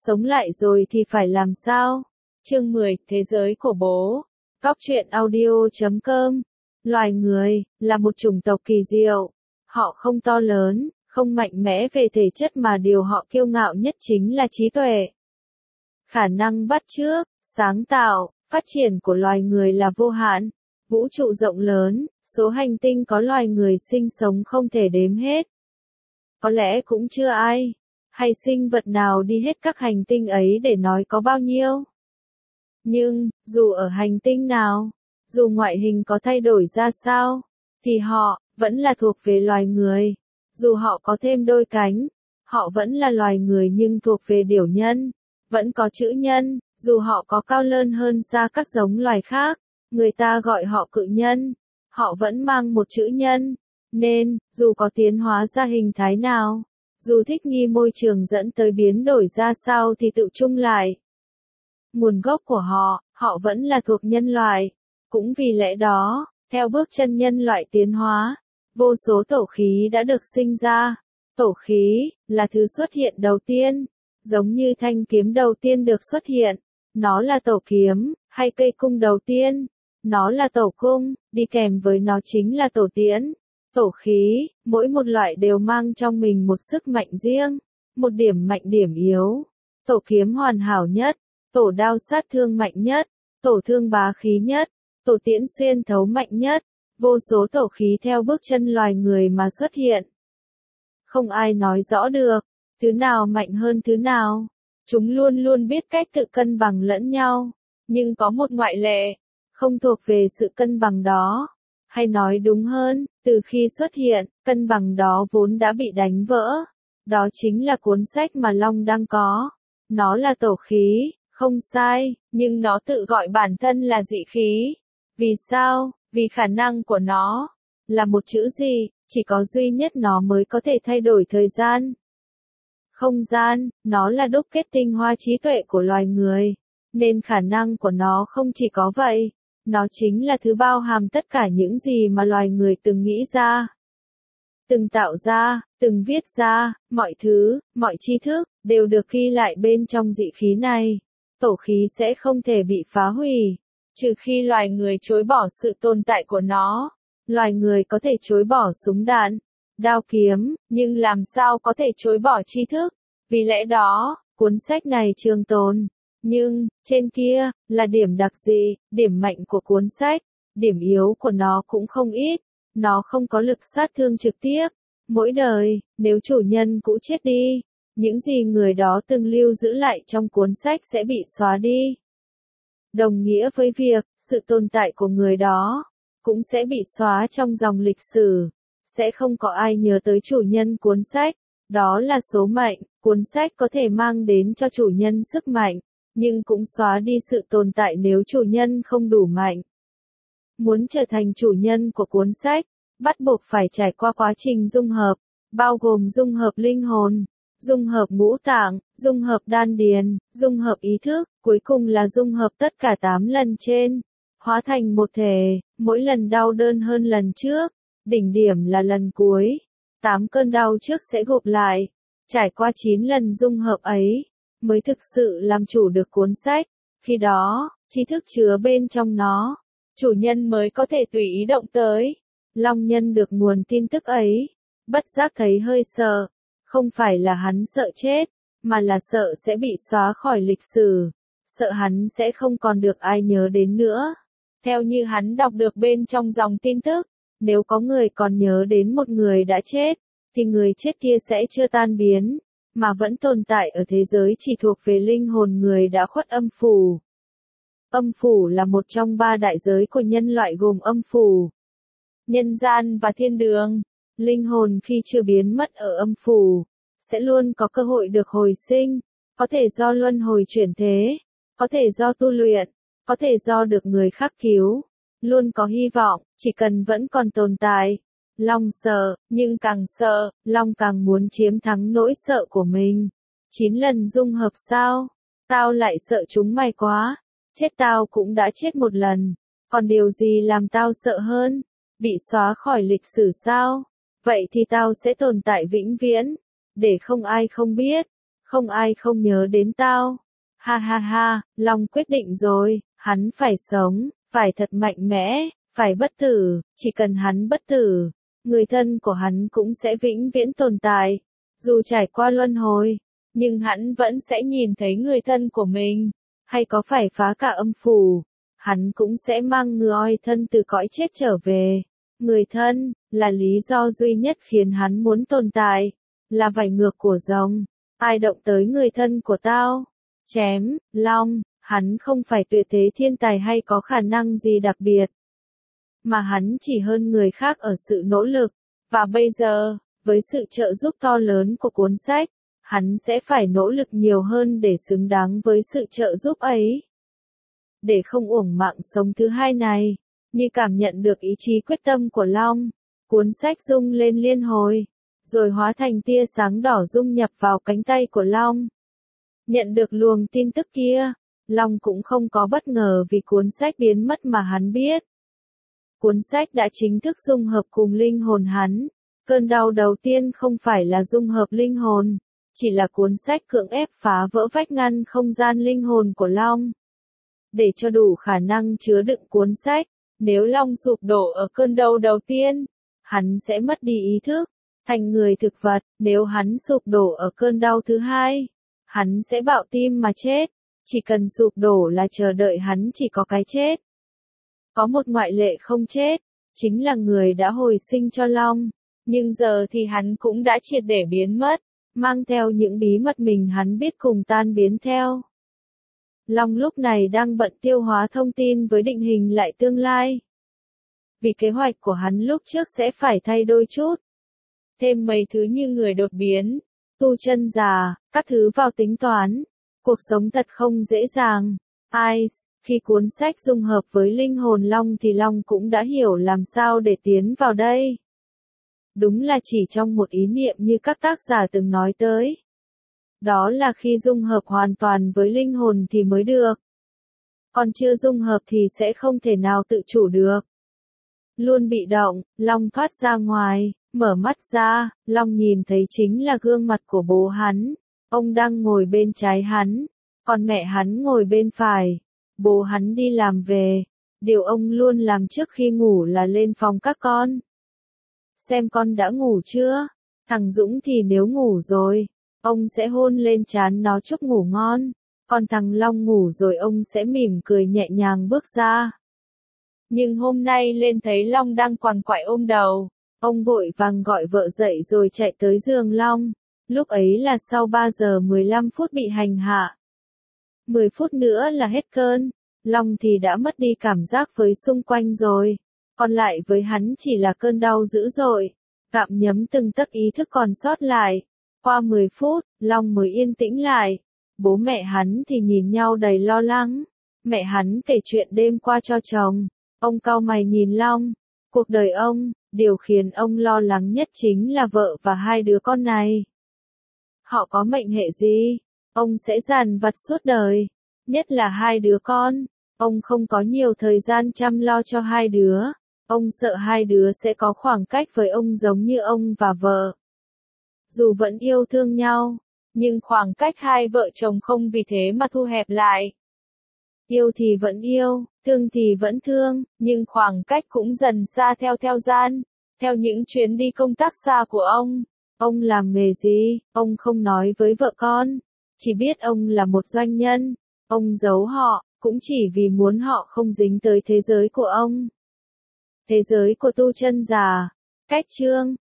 sống lại rồi thì phải làm sao? Chương 10, Thế giới của bố. Cóc truyện audio.com. Loài người là một chủng tộc kỳ diệu. Họ không to lớn, không mạnh mẽ về thể chất mà điều họ kiêu ngạo nhất chính là trí tuệ. Khả năng bắt chước, sáng tạo, phát triển của loài người là vô hạn. Vũ trụ rộng lớn, số hành tinh có loài người sinh sống không thể đếm hết. Có lẽ cũng chưa ai hay sinh vật nào đi hết các hành tinh ấy để nói có bao nhiêu. Nhưng, dù ở hành tinh nào, dù ngoại hình có thay đổi ra sao, thì họ vẫn là thuộc về loài người. Dù họ có thêm đôi cánh, họ vẫn là loài người nhưng thuộc về điểu nhân, vẫn có chữ nhân, dù họ có cao lớn hơn xa các giống loài khác, người ta gọi họ cự nhân, họ vẫn mang một chữ nhân. Nên, dù có tiến hóa ra hình thái nào, dù thích nghi môi trường dẫn tới biến đổi ra sao thì tự chung lại nguồn gốc của họ vẫn là thuộc nhân loại. Cũng vì lẽ đó, theo bước chân nhân loại tiến hóa, vô số tổ khí đã được sinh ra. Tổ khí là thứ xuất hiện đầu tiên, giống như thanh kiếm đầu tiên được xuất hiện, nó là tổ kiếm, hay cây cung đầu tiên, nó là tổ cung, đi kèm với nó chính là tổ tiễn. Tổ khí, mỗi một loại đều mang trong mình một sức mạnh riêng, một điểm mạnh điểm yếu. Tổ kiếm hoàn hảo nhất, tổ đao sát thương mạnh nhất, tổ thương bá khí nhất, tổ tiễn xuyên thấu mạnh nhất. Vô số tổ khí theo bước chân loài người mà xuất hiện. Không ai nói rõ được, thứ nào mạnh hơn thứ nào. Chúng luôn luôn biết cách tự cân bằng lẫn nhau. Nhưng có một ngoại lệ, không thuộc về sự cân bằng đó. Hay nói đúng hơn, từ khi xuất hiện, cân bằng đó vốn đã bị đánh vỡ. Đó chính là cuốn sách mà Long đang có. Nó là tổ khí, không sai, nhưng nó tự gọi bản thân là dị khí. Vì sao? Vì khả năng của nó là một chữ gì, chỉ có duy nhất nó mới có thể thay đổi thời gian. Không gian, nó là đúc kết tinh hoa trí tuệ của loài người, nên khả năng của nó không chỉ có vậy, nó chính là thứ bao hàm tất cả những gì mà loài người từng nghĩ ra, từng tạo ra, từng viết ra, mọi thứ, mọi tri thức, đều được ghi lại bên trong dị khí này. Tổ khí sẽ không thể bị phá hủy, trừ khi loài người chối bỏ sự tồn tại của nó. Loài người có thể chối bỏ súng đạn, đao kiếm, nhưng làm sao có thể chối bỏ tri thức? Vì lẽ đó, cuốn sách này trường tồn. Nhưng, trên kia, là điểm đặc dị, điểm mạnh của cuốn sách, điểm yếu của nó cũng không ít. Nó không có lực sát thương trực tiếp. Mỗi đời, nếu chủ nhân cũ chết đi, những gì người đó từng lưu giữ lại trong cuốn sách sẽ bị xóa đi. Đồng nghĩa với việc, sự tồn tại của người đó cũng sẽ bị xóa trong dòng lịch sử. Sẽ không có ai nhớ tới chủ nhân cuốn sách. Đó là số mệnh, cuốn sách có thể mang đến cho chủ nhân sức mạnh, nhưng cũng xóa đi sự tồn tại nếu chủ nhân không đủ mạnh. Muốn trở thành chủ nhân của cuốn sách, bắt buộc phải trải qua quá trình dung hợp, bao gồm dung hợp linh hồn, dung hợp ngũ tạng, dung hợp đan điền, dung hợp ý thức, cuối cùng là dung hợp tất cả 8 lần trên, hóa thành một thể, mỗi lần đau đớn hơn lần trước, đỉnh điểm là lần cuối. 8 cơn đau trước sẽ gộp lại, trải qua 9 lần dung hợp ấy, mới thực sự làm chủ được cuốn sách. Khi đó, tri thức chứa bên trong nó, chủ nhân mới có thể tùy ý động tới. Long nhân được nguồn tin tức ấy, bất giác thấy hơi sợ. Không phải là hắn sợ chết, mà là sợ sẽ bị xóa khỏi lịch sử. Sợ hắn sẽ không còn được ai nhớ đến nữa. Theo như hắn đọc được bên trong dòng tin tức, nếu có người còn nhớ đến một người đã chết, thì người chết kia sẽ chưa tan biến, mà vẫn tồn tại ở thế giới chỉ thuộc về linh hồn người đã khuất âm phủ. Âm phủ là một trong 3 đại giới của nhân loại gồm âm phủ, nhân gian và thiên đường. Linh hồn khi chưa biến mất ở âm phủ, sẽ luôn có cơ hội được hồi sinh, có thể do luân hồi chuyển thế, có thể do tu luyện, có thể do được người khác cứu. Luôn có hy vọng, chỉ cần vẫn còn tồn tại. Long sợ, nhưng càng sợ, Long càng muốn chiếm thắng nỗi sợ của mình. 9 lần dung hợp sao? Tao lại sợ chúng mày quá. Chết tao cũng đã chết một lần. Còn điều gì làm tao sợ hơn? Bị xóa khỏi lịch sử sao? Vậy thì tao sẽ tồn tại vĩnh viễn. Để không ai không biết. không ai không nhớ đến tao. Ha ha ha, Long quyết định rồi, hắn phải sống, phải thật mạnh mẽ, phải bất tử, chỉ cần hắn bất tử, người thân của hắn cũng sẽ vĩnh viễn tồn tại. Dù trải qua luân hồi, nhưng hắn vẫn sẽ nhìn thấy người thân của mình, hay có phải phá cả âm phủ, hắn cũng sẽ mang người thân từ cõi chết trở về. Người thân, là lý do duy nhất khiến hắn muốn tồn tại, là vảy ngược của rồng. Ai động tới người thân của tao? Chém, Long, hắn không phải tuyệt thế thiên tài hay có khả năng gì đặc biệt, mà hắn chỉ hơn người khác ở sự nỗ lực, và bây giờ, với sự trợ giúp to lớn của cuốn sách, hắn sẽ phải nỗ lực nhiều hơn để xứng đáng với sự trợ giúp ấy. Để không uổng mạng sống thứ hai này, như cảm nhận được ý chí quyết tâm của Long, cuốn sách rung lên liên hồi, rồi hóa thành tia sáng đỏ dung nhập vào cánh tay của Long. Nhận được luồng tin tức kia, Long cũng không có bất ngờ vì cuốn sách biến mất mà hắn biết. Cuốn sách đã chính thức dung hợp cùng linh hồn hắn. Cơn đau đầu tiên không phải là dung hợp linh hồn, chỉ là cuốn sách cưỡng ép phá vỡ vách ngăn không gian linh hồn của Long. Để cho đủ khả năng chứa đựng cuốn sách, nếu Long sụp đổ ở cơn đau đầu tiên, hắn sẽ mất đi ý thức, thành người thực vật. Nếu hắn sụp đổ ở cơn đau thứ hai, hắn sẽ bạo tim mà chết. Chỉ cần sụp đổ là chờ đợi hắn chỉ có cái chết. Có một ngoại lệ không chết, chính là người đã hồi sinh cho Long. Nhưng giờ thì hắn cũng đã triệt để biến mất, mang theo những bí mật mình hắn biết cùng tan biến theo. Long lúc này đang bận tiêu hóa thông tin với định hình lại tương lai. Vì kế hoạch của hắn lúc trước sẽ phải thay đổi chút. Thêm mấy thứ như người đột biến, tu chân già, các thứ vào tính toán. Cuộc sống thật không dễ dàng. Khi cuốn sách dung hợp với linh hồn Long thì Long cũng đã hiểu làm sao để tiến vào đây. Đúng là chỉ trong một ý niệm như các tác giả từng nói tới. Đó là khi dung hợp hoàn toàn với linh hồn thì mới được. Còn chưa dung hợp thì sẽ không thể nào tự chủ được. Luôn bị động, Long thoát ra ngoài, mở mắt ra, Long nhìn thấy chính là gương mặt của bố hắn. Ông đang ngồi bên trái hắn, còn mẹ hắn ngồi bên phải. Bố hắn đi làm về, điều ông luôn làm trước khi ngủ là lên phòng các con. Xem con đã ngủ chưa? Thằng Dũng thì nếu ngủ rồi, ông sẽ hôn lên trán nó chúc ngủ ngon. Còn thằng Long ngủ rồi ông sẽ mỉm cười nhẹ nhàng bước ra. Nhưng hôm nay lên thấy Long đang quằn quại ôm đầu, ông vội vàng gọi vợ dậy rồi chạy tới giường Long. Lúc ấy là sau 3 giờ 15 phút bị hành hạ. 10 phút nữa là hết cơn, Long thì đã mất đi cảm giác với xung quanh rồi. Còn lại với hắn chỉ là cơn đau dữ dội, gặm nhấm từng tấc ý thức còn sót lại. Qua 10 phút, Long mới yên tĩnh lại. Bố mẹ hắn thì nhìn nhau đầy lo lắng. Mẹ hắn kể chuyện đêm qua cho chồng. Ông cau mày nhìn Long. Cuộc đời ông, điều khiến ông lo lắng nhất chính là vợ và hai đứa con này. Họ có mệnh hệ gì? Ông sẽ dằn vặt suốt đời. Nhất là hai đứa con. Ông không có nhiều thời gian chăm lo cho hai đứa. Ông sợ hai đứa sẽ có khoảng cách với ông giống như ông và vợ. Dù vẫn yêu thương nhau, nhưng khoảng cách hai vợ chồng không vì thế mà thu hẹp lại. Yêu thì vẫn yêu, thương thì vẫn thương, nhưng khoảng cách cũng dần xa theo gian. Theo những chuyến đi công tác xa của ông làm nghề gì, ông không nói với vợ con. Chỉ biết ông là một doanh nhân. Ông giấu họ, cũng chỉ vì muốn họ không dính tới thế giới của ông. Thế giới của tu chân già. Cách chương